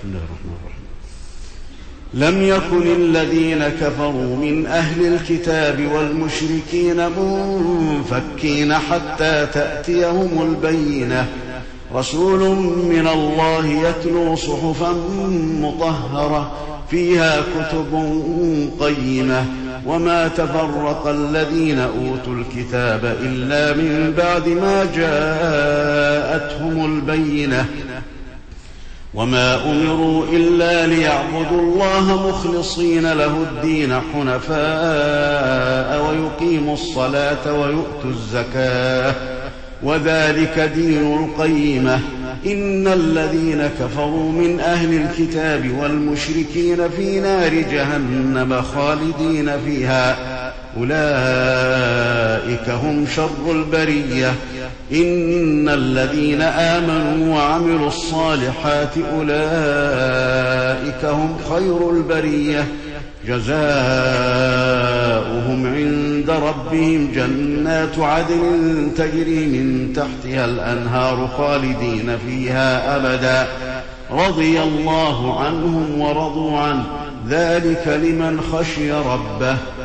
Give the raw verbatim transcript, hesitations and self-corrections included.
بسم الله الرحمن الرحيم. لم يكن الذين كفروا من أهل الكتاب والمشركين منفكين حتى تأتيهم البينة رسول من الله يتلو صحفا مطهرة فيها كتب قيمة وما تفرق الذين أوتوا الكتاب إلا من بعد ما جاءتهم البينة وما أمروا إلا ليعبدوا الله مخلصين له الدين حنفاء ويقيموا الصلاة ويؤتوا الزكاة وذلك دين القيمة إن الذين كفروا من أهل الكتاب والمشركين في نار جهنم خالدين فيها أولئك هم شر البرية إن الذين آمنوا وعملوا الصالحات أولئك هم خير البرية جزاؤهم عند ربهم جنات عدن تجري من تحتها الأنهار خالدين فيها أبدا رضي الله عنهم ورضوا عنه ذلك لمن خشي ربه